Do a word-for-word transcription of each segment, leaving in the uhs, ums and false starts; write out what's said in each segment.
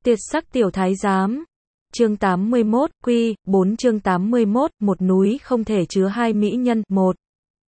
Tuyệt sắc tiểu thái giám. Chương tám mươi mốt, Quy, bốn chương tám mươi mốt, một núi không thể chứa hai mỹ nhân, một.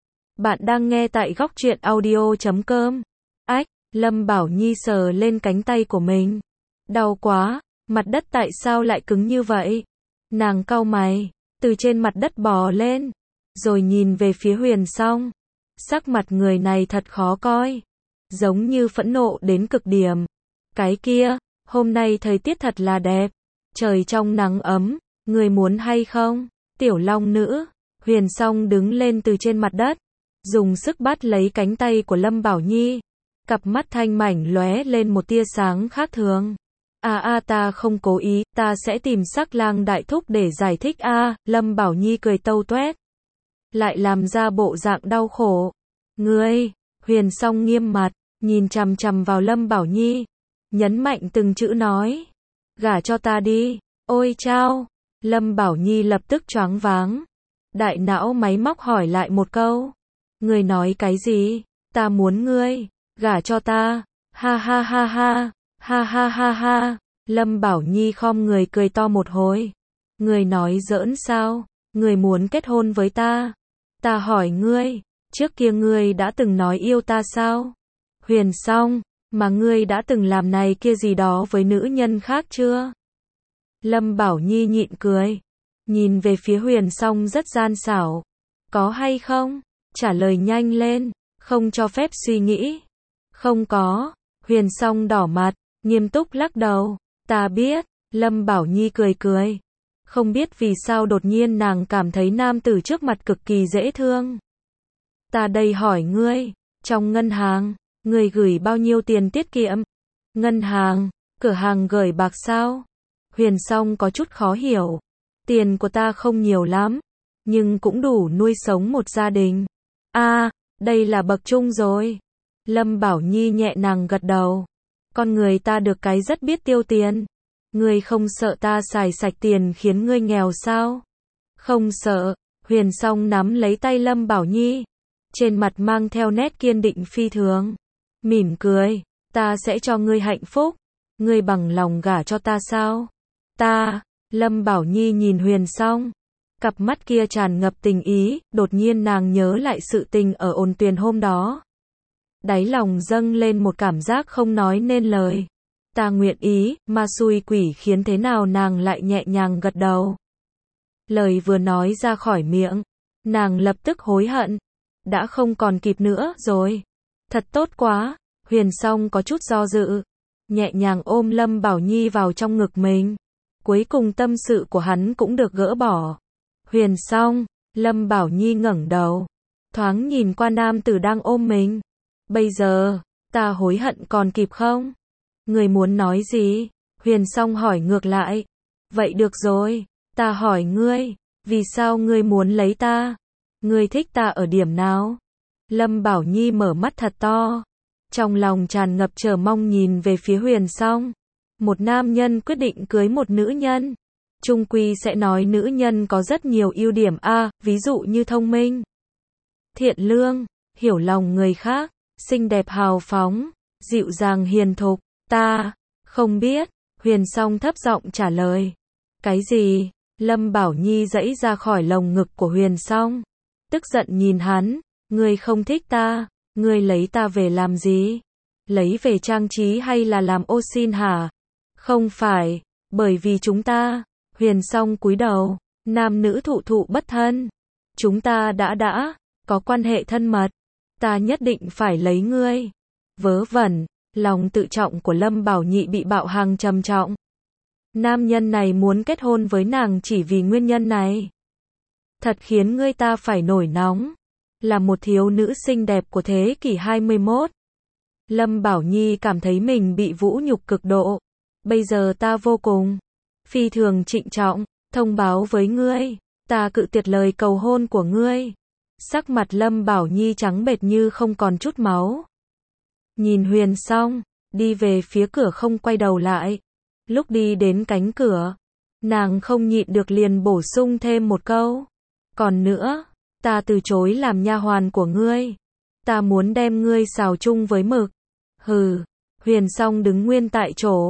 Bạn đang nghe tại góc truyện audio chấm com. Ách, Lâm Bảo Nhi sờ lên cánh tay của mình. Đau quá, mặt đất tại sao lại cứng như vậy? Nàng cau mày, từ trên mặt đất bò lên, rồi nhìn về phía Huyền Song. Sắc mặt người này thật khó coi, giống như phẫn nộ đến cực điểm. Cái kia, hôm nay thời tiết thật là đẹp, trời trong nắng ấm, người muốn hay không? Tiểu Long nữ. Huyền Song đứng lên từ trên mặt đất, dùng sức bắt lấy cánh tay của Lâm Bảo Nhi. Cặp mắt thanh mảnh lóe lên một tia sáng khác thường. A à, a ta không cố ý, ta sẽ tìm Sắc Lang đại thúc để giải thích a. À, Lâm Bảo Nhi cười tâu tuét, lại làm ra bộ dạng đau khổ. Ngươi. Huyền Song nghiêm mặt, nhìn chằm chằm vào Lâm Bảo Nhi, nhấn mạnh từng chữ nói, gả cho ta đi. Ôi chao. Lâm Bảo Nhi lập tức choáng váng, đại não máy móc hỏi lại một câu, ngươi nói cái gì? Ta muốn ngươi gả cho ta. Ha ha ha ha, ha ha ha ha. Lâm Bảo Nhi khom người cười to một hồi. Ngươi nói giỡn sao? Ngươi muốn kết hôn với ta? Ta hỏi ngươi, trước kia ngươi đã từng nói yêu ta sao? Huyền Song, mà ngươi đã từng làm này kia gì đó với nữ nhân khác chưa? Lâm Bảo Nhi nhịn cười, nhìn về phía Huyền Song rất gian xảo. Có hay không? Trả lời nhanh lên, không cho phép suy nghĩ. Không có. Huyền Song đỏ mặt, nghiêm túc lắc đầu. Ta biết. Lâm Bảo Nhi cười cười. Không biết vì sao đột nhiên nàng cảm thấy nam tử trước mặt cực kỳ dễ thương. Ta đây hỏi ngươi, trong ngân hàng, ngươi gửi bao nhiêu tiền tiết kiệm? Ngân hàng, cửa hàng gửi bạc sao? Huyền Song có chút khó hiểu. Tiền của ta không nhiều lắm, nhưng cũng đủ nuôi sống một gia đình. A, à, đây là bậc trung rồi. Lâm Bảo Nhi nhẹ nhàng gật đầu. Con người ta được cái rất biết tiêu tiền. Ngươi không sợ ta xài sạch tiền khiến ngươi nghèo sao? Không sợ. Huyền Song nắm lấy tay Lâm Bảo Nhi, trên mặt mang theo nét kiên định phi thường, mỉm cười. Ta sẽ cho ngươi hạnh phúc. Ngươi bằng lòng gả cho ta sao? Ta. Lâm Bảo Nhi nhìn Huyền Song, cặp mắt kia tràn ngập tình ý. Đột nhiên nàng nhớ lại sự tình ở ôn tuyền hôm đó, đáy lòng dâng lên một cảm giác không nói nên lời. Ta nguyện ý. Ma xui quỷ khiến thế nào nàng lại nhẹ nhàng gật đầu. Lời vừa nói ra khỏi miệng, nàng lập tức hối hận, đã không còn kịp nữa rồi. Thật tốt quá. Huyền Song có chút do dự, nhẹ nhàng ôm Lâm Bảo Nhi vào trong ngực mình. Cuối cùng tâm sự của hắn cũng được gỡ bỏ. Huyền Song. Lâm Bảo Nhi ngẩng đầu, thoáng nhìn qua nam tử đang ôm mình. Bây giờ, ta hối hận còn kịp không? Người muốn nói gì? Huyền Song hỏi ngược lại. Vậy được rồi, ta hỏi ngươi, vì sao ngươi muốn lấy ta? Ngươi thích ta ở điểm nào? Lâm Bảo Nhi mở mắt thật to, trong lòng tràn ngập chờ mong nhìn về phía Huyền Song. Một nam nhân quyết định cưới một nữ nhân, chung quy sẽ nói nữ nhân có rất nhiều ưu điểm a, à, ví dụ như thông minh, thiện lương, hiểu lòng người khác, xinh đẹp hào phóng, dịu dàng hiền thục. Ta không biết. Huyền Song thấp giọng trả lời. Cái gì? Lâm Bảo Nhi giãy ra khỏi lồng ngực của Huyền Song, tức giận nhìn hắn. Ngươi không thích ta, ngươi lấy ta về làm gì? Lấy về trang trí hay là làm ô xin hả? Không phải, bởi vì chúng ta. Huyền Song cúi đầu, nam nữ thụ thụ bất thân. Chúng ta đã đã có quan hệ thân mật, ta nhất định phải lấy ngươi. Vớ vẩn. Lòng tự trọng của Lâm Bảo Nhi bị bạo hành trầm trọng. Nam nhân này muốn kết hôn với nàng chỉ vì nguyên nhân này. Thật khiến người ta phải nổi nóng. Là một thiếu nữ xinh đẹp của thế kỷ hai mươi mốt. Lâm Bảo Nhi cảm thấy mình bị vũ nhục cực độ. Bây giờ ta vô cùng, phi thường trịnh trọng, thông báo với ngươi, ta cự tuyệt lời cầu hôn của ngươi. Sắc mặt Lâm Bảo Nhi trắng bệch như không còn chút máu. Nhìn Huyền Song, đi về phía cửa không quay đầu lại. Lúc đi đến cánh cửa, nàng không nhịn được liền bổ sung thêm một câu. Còn nữa, ta từ chối làm nha hoàn của ngươi. Ta muốn đem ngươi xào chung với mực. Hừ. Huyền Song đứng nguyên tại chỗ,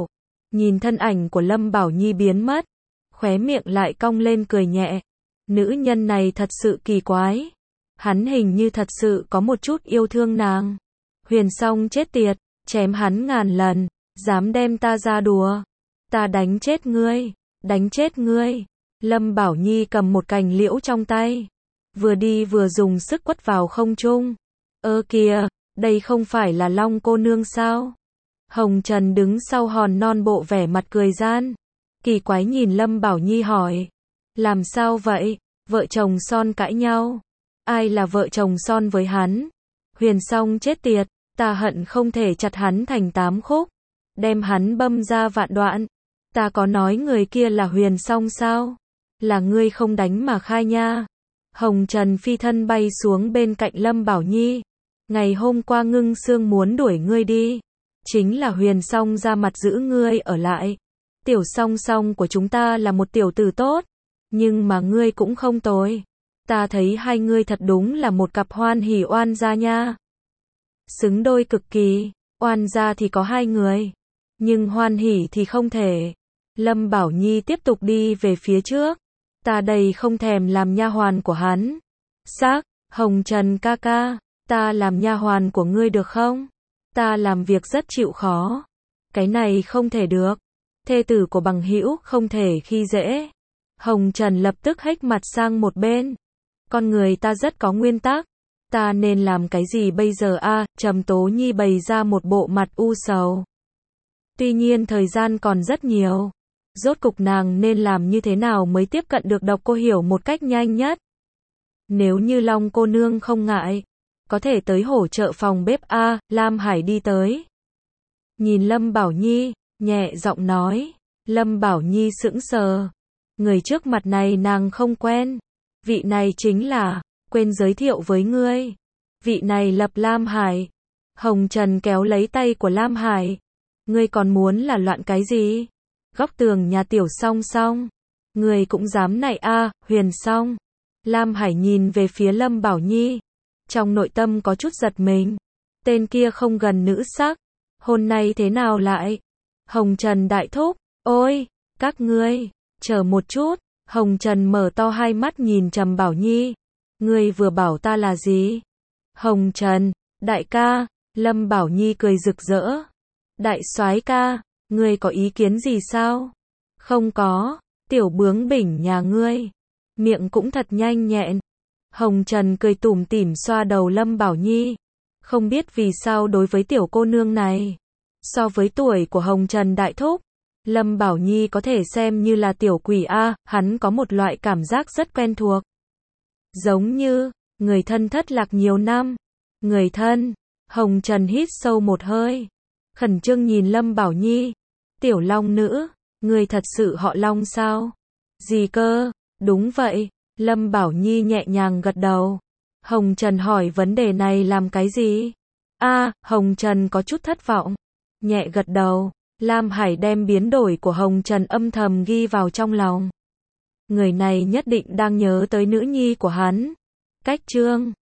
Nhìn thân ảnh của Lâm Bảo Nhi biến mất, khóe miệng lại cong lên cười nhẹ. Nữ nhân này thật sự kỳ quái. Hắn hình như thật sự có một chút yêu thương nàng. Huyền Song chết tiệt, chém hắn ngàn lần, dám đem ta ra đùa. Ta đánh chết ngươi, đánh chết ngươi. Lâm Bảo Nhi cầm một cành liễu trong tay, vừa đi vừa dùng sức quất vào không trung. Ơ kìa, đây không phải là Long cô nương sao? Hồng Trần đứng sau hòn non bộ vẻ mặt cười gian. Kỳ quái nhìn Lâm Bảo Nhi hỏi. Làm sao vậy? Vợ chồng son cãi nhau. Ai là vợ chồng son với hắn? Huyền Song chết tiệt, ta hận không thể chặt hắn thành tám khúc, đem hắn băm ra vạn đoạn. Ta có nói người kia là Huyền Song sao? Là ngươi không đánh mà khai nha. Hồng Trần phi thân bay xuống bên cạnh Lâm Bảo Nhi. Ngày hôm qua Ngưng Sương muốn đuổi ngươi đi, chính là Huyền Song ra mặt giữ ngươi ở lại. Tiểu Song Song của chúng ta là một tiểu tử tốt, nhưng mà ngươi cũng không tồi. Ta thấy hai ngươi thật đúng là một cặp hoan hỉ oan gia nha. Xứng đôi cực kỳ. Oan gia thì có hai người, nhưng hoan hỉ thì không thể. Lâm Bảo Nhi tiếp tục đi về phía trước. Ta đây không thèm làm nha hoàn của hắn. Xác, Hồng Trần ca ca, ta làm nha hoàn của ngươi được không? Ta làm việc rất chịu khó. Cái này không thể được. Thê tử của bằng hữu không thể khi dễ. Hồng Trần lập tức hếch mặt sang một bên. Con người ta rất có nguyên tắc. Ta nên làm cái gì bây giờ a? À, Trầm Tố Nhi bày ra một bộ mặt u sầu. Tuy nhiên thời gian còn rất nhiều. Rốt cục nàng nên làm như thế nào mới tiếp cận được Độc Cô Hiểu một cách nhanh nhất? Nếu như Long cô nương không ngại, có thể tới hỗ trợ phòng bếp a. À, Lam Hải đi tới. Nhìn Lâm Bảo Nhi, nhẹ giọng nói. Lâm Bảo Nhi sững sờ. Người trước mặt này nàng không quen. Vị này chính là, quên giới thiệu với ngươi. Vị này lập Lam Hải. Hồng Trần kéo lấy tay của Lam Hải. Ngươi còn muốn là loạn cái gì? Góc tường nhà Tiểu Song Song. Ngươi cũng dám này a? À, Huyền Song. Lam Hải nhìn về phía Lâm Bảo Nhi. Trong nội tâm có chút giật mình. Tên kia không gần nữ sắc. Hôm nay thế nào lại? Hồng Trần đại thúc. Ôi, các ngươi, chờ một chút. Hồng Trần mở to hai mắt nhìn Trầm Bảo Nhi. Ngươi vừa bảo ta là gì? Hồng Trần, đại ca. Lâm Bảo Nhi cười rực rỡ. Đại soái ca, ngươi có ý kiến gì sao? Không có, tiểu bướng bỉnh nhà ngươi. Miệng cũng thật nhanh nhẹn. Hồng Trần cười tủm tỉm xoa đầu Lâm Bảo Nhi. Không biết vì sao đối với tiểu cô nương này, so với tuổi của Hồng Trần đại thúc, Lâm Bảo Nhi có thể xem như là tiểu quỷ a. Hắn có một loại cảm giác rất quen thuộc. Giống như, người thân thất lạc nhiều năm. Người thân. Hồng Trần hít sâu một hơi, khẩn trương nhìn Lâm Bảo Nhi. Tiểu Long nữ, người thật sự họ Long sao? Gì cơ? Đúng vậy. Lâm Bảo Nhi nhẹ nhàng gật đầu. Hồng Trần hỏi vấn đề này làm cái gì? A, à, Hồng Trần có chút thất vọng. Nhẹ gật đầu. Lam Hải đem biến đổi của Hồng Trần âm thầm ghi vào trong lòng. Người này nhất định đang nhớ tới nữ nhi của hắn. Cách chương